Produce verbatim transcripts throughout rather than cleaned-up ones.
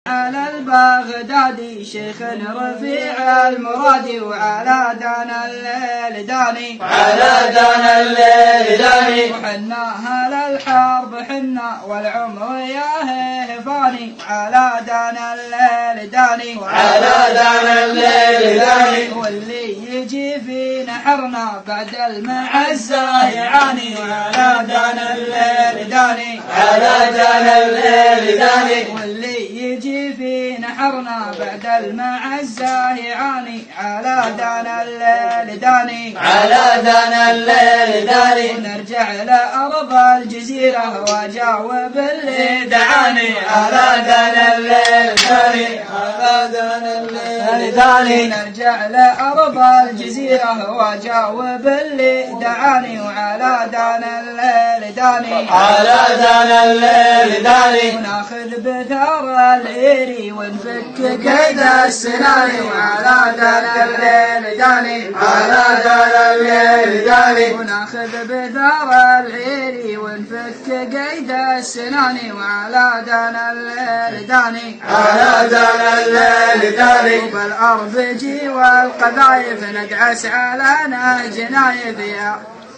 على البغدادي شيخ رفيع المرادي وعلى دانا الليل داني على دانا الليل داني وحنا أهل الحرب حنا والعمر ياه فاني وعلى دانا الليل داني وعلى دانا الليل داني واللي يجي في نحرنا بعد المعزة يعاني وعلى دانا الليل داني على دانا الليل داني واللي يجي في نحرنا بعد المعزة يعاني على دانا الليل داني على دانا الليل داني ونرجع لأرض الجزيرة وأجاوب اللي دعاني على دانا الليل داني على دانا الليل داني نرجع لأرض الجزيرة وأجاوب اللي دعاني وعلى دانا الليل داني على دانا الليل داني وناخذ بثار العيري ونفك قيد السنان وعلى دانا الليل داني على دانا الليل داني وناخذ بثار العيري ونفك قيد السنان وعلى دانا الليل داني على دانا الليل داني وبالأربجي والقذايف ندعس على نهج نايف يا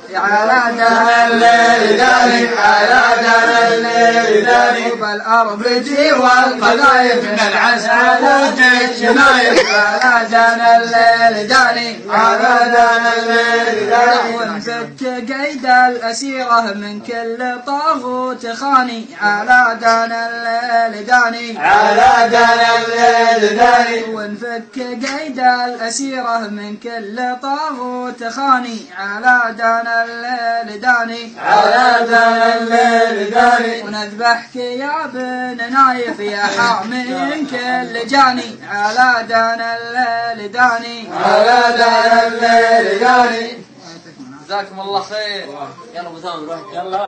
على دانا الليل داني على دانا الليل داني وبالأربجي والقذايف ندعس على نهج نايف على دانا الليل داني على دانا الليل داني ونفك قيد الأسيرة من كل طاغوت خاني على دانا الليل داني على دانا الليل داني ونفك قيد الأسيرة من كل طاغوت خاني على دانا الليل داني على دانا الليل داني ونذبحك يا بن نايف يا حامي كل جاني على دانا الليل داني على دانا الليل داني جزاكم الله خير. يلا ابو ثامر روح يلا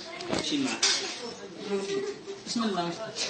شيل بسم الله.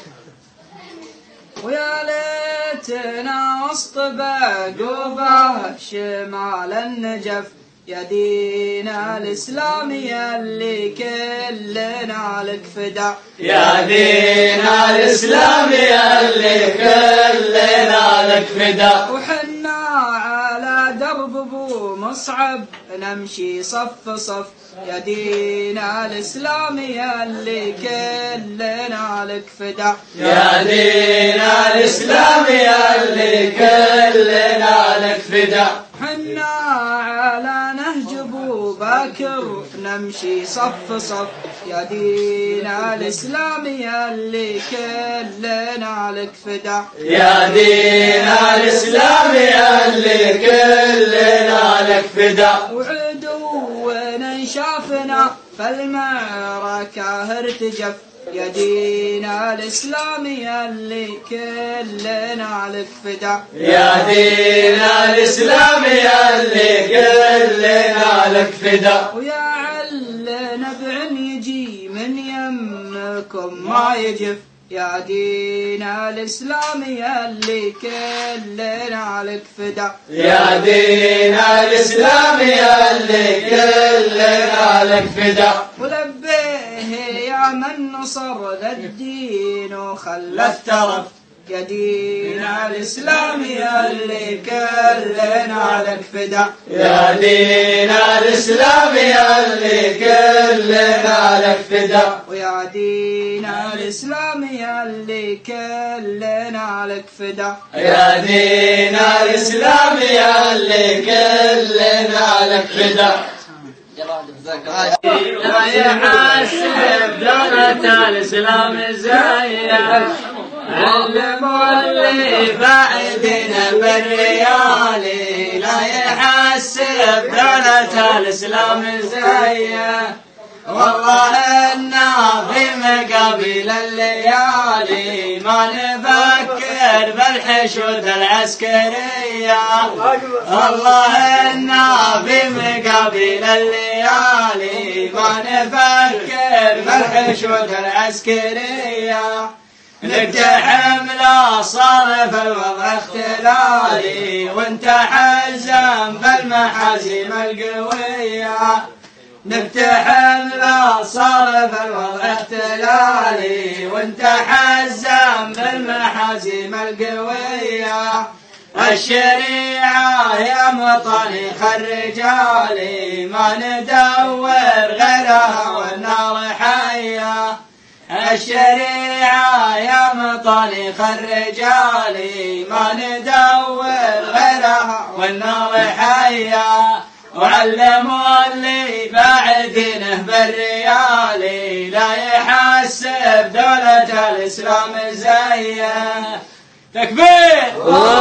ويا ليتنا وسط بعقوبة شمال النجف يا دين الإسلام اللي كلنا لك فدا يا دين الإسلام اللي كلنا لك فدا وحنا على درب ابو مصعب نمشي صف صف يا دين الإسلام اللي كلنا لك فدا يا دين الإسلام اللي كلنا لك فدا حنا على نهج ابو بكر نمشي صف صف يا دين الإسلام اللي كلنا لك فدا يا دين الإسلام اللي كلنا لك فدا وعدونا شافنا فالمعركة ارتجف يا دين الإسلام اللي كلنا لك فدا يا دين الإسلام اللي كلنا لك فدا ويا عل نبع يجي من يمكم ما يجف يا دين الإسلام اللي كلنا لك فدا يا دين الإسلام اللي كلنا لك فدا ولبيه يا من نصر ذا الدين وخلى الترف يا دين الإسلام اللي كلنا لك فدا يا دين الإسلام اللي كلنا لك فدا ويا دين الإسلام اللي كلنا لك فدا يا دين الإسلام اللي كلنا لك فدا لا يحسب دولة الإسلام زيها علموا اللي بعدنا بالريالي لا يحسب دولة الإسلام زيها والله إنا في مقابل الليالي ما نفكر بالحشود العسكرية والله إنا في مقابل الليالي ما نفكر بالحشود العسكرية نقتحم لا صرف الوضع اختلالي وانت حزم بالمحازم القوية نفتحل صرف الوضع احتلالي وانت حزام بالمحازم القوية. الشريعة يا مطلق الرجال ما ندور غيرها والنار حية. الشريعة يا مطلق الرجال ما ندور غيرها والنار حية. وعلموا اللي بعدينه بالريال لا يحسب دولة الإسلام زيه. تكبير!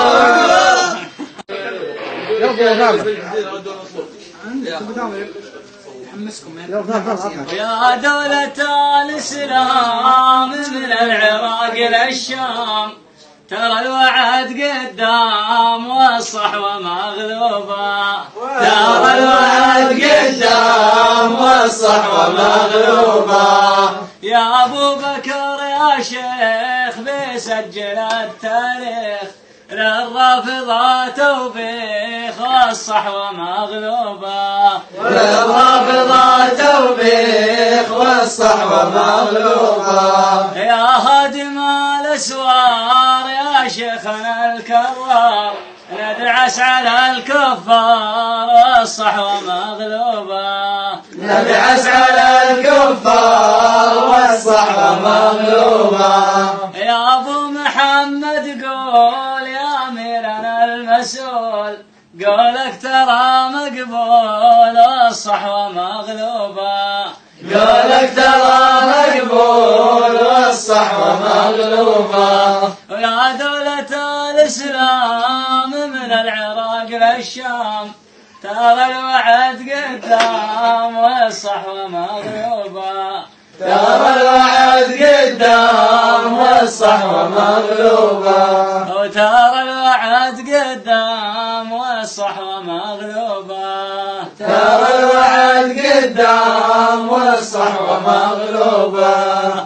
يا دولة الإسلام من العراق للشام ترى الوعد قدام والصحوة مغلوبة. ترى الوعد قدام والصحوة مغلوبة. يا أبو بكر يا شيخ بيسجل التاريخ للرافضة توبيخ والصحوة مغلوبة. للرافضة توبيخ والصحوة مغلوبة. يا هادم الأسوار يا شيخنا الكرار ندعس على الكفار والصحوة مغلوبة. ندعس على الكفار والصحوة مغلوبة. يا أبو محمد قول يا أميرنا المسؤول قولك ترى مقبول والصحوة مغلوبة. قولك ترى مقبول والصحوة مغلوبة. ويا دولة الإسلام من العراق للشام ترى الوعد قدام والصحوة مغلوبة. ترى الوعد قدام والصحوة مغلوبة. وترى الوعد قدام والصحوة مغلوبة. ترى الوعد قدام والصحوة مغلوبة.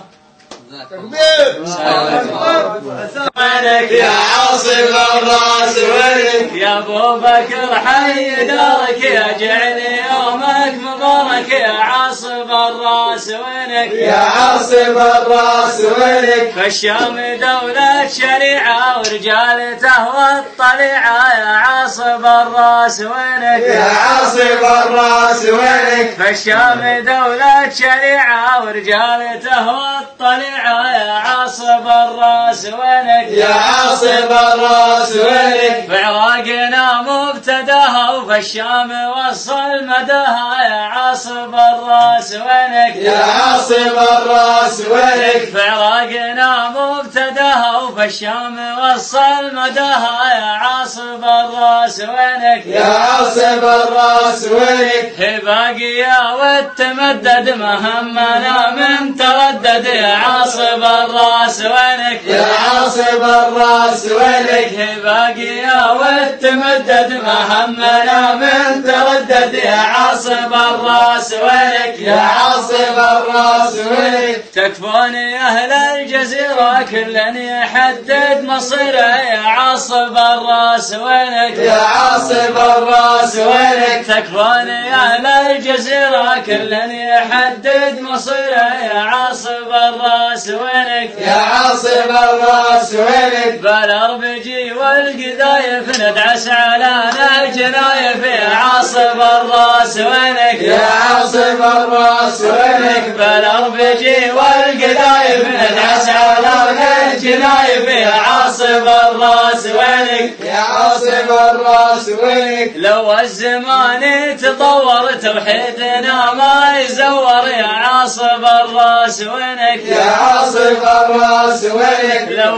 وينك يا عاصم الراس وينك يا ابو بكر حي دارك يا جعلي يومك مبارك يا عاصم الراس وينك يا عاصم الراس وينك. في الشام دولة شريعة ورجال تهوى الطليعة يا عاصم الراس وينك يا عاصم الراس وينك. في الشام دولة شريعة ورجال تهوى الطليعة يا عاصم الراس وينك يا عاصم الراس وينك. في عراقنا مبتداها وفي الشام وصل مداها يا عاصم الراس وينك يا عاصم الراس وينك. في عراقنا مبتداها وفي الشام وصل مداها يا عاصم الراس وينك يا عاصم الراس وينك. في باقية والتمدد مهمنا من تردد يا عاصم الراس وينك يا عاصم الراس وينك. في باقية والتمدد مهمنا من تردد يا عاصم الراس وينك يا عاصم الراس وينك. تكفوني أهل الجزيرة كلن يحدد مصيره يا عاصم الراس وينك يا عاصم الراس وينك. تكفوني أهل الجزيرة كلن يحدد مصيره يا عاصم الراس وينك يا عاصم الراس وينك. بالأربجي والقذايف ندعس على الجنايف يا عاصم الراس وينك يا عاصم الراس وينك. بالأربجي والقذايف ندعس على الجنايف يا عاصم الراس وينك يا عاصم الراس وينك. لو الزمان تطور توحيدنا ما يزور يا عاصم الراس وينك يا عاصم الراس وينك. لو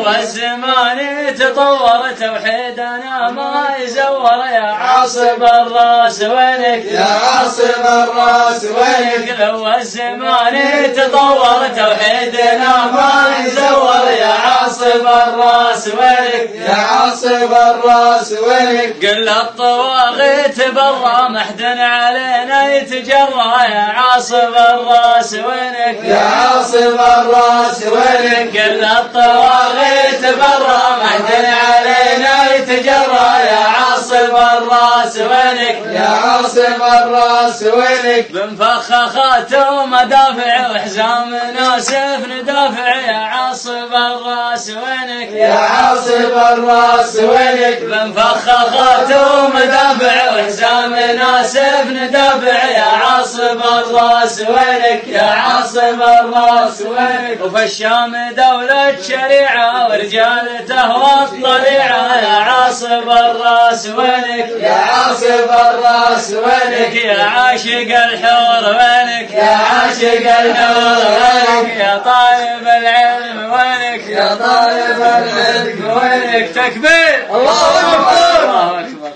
الزمان تطور توحيدنا ما يزور يا عاصم الراس وينك يا عاصم الراس وينك. لو الزمان تطور توحيدنا ما يزور يا عاصم الراس وينك يا عاصم الراس وينك. قل الطواغيت برا محدن علينا يتجرى يا عاصم الراس وينك يا عاصم الراس وينك. قل الطواغيت برا محدن علينا يتجرى يا عاصم عاصف الراس وينك يا عاصف الراس وينك بمفخخات ومدافع وحزام ناسف ندافع يا عاصف الراس وينك يا عاصف الراس وينك بمفخخات ومدافع وحزام ناسف ندافع يا عاصف الراس وينك يا عاصف الراس وينك وفي الشام دولة شريعة ورجال تهوى الطليعة يا عاصف الراس وينك يا عاصف الراس وينك يا عاشق الحور وينك يا عاشق الحور وينك يا طالب العلم وينك يا طالب العلم وينك تكبير الله أكبر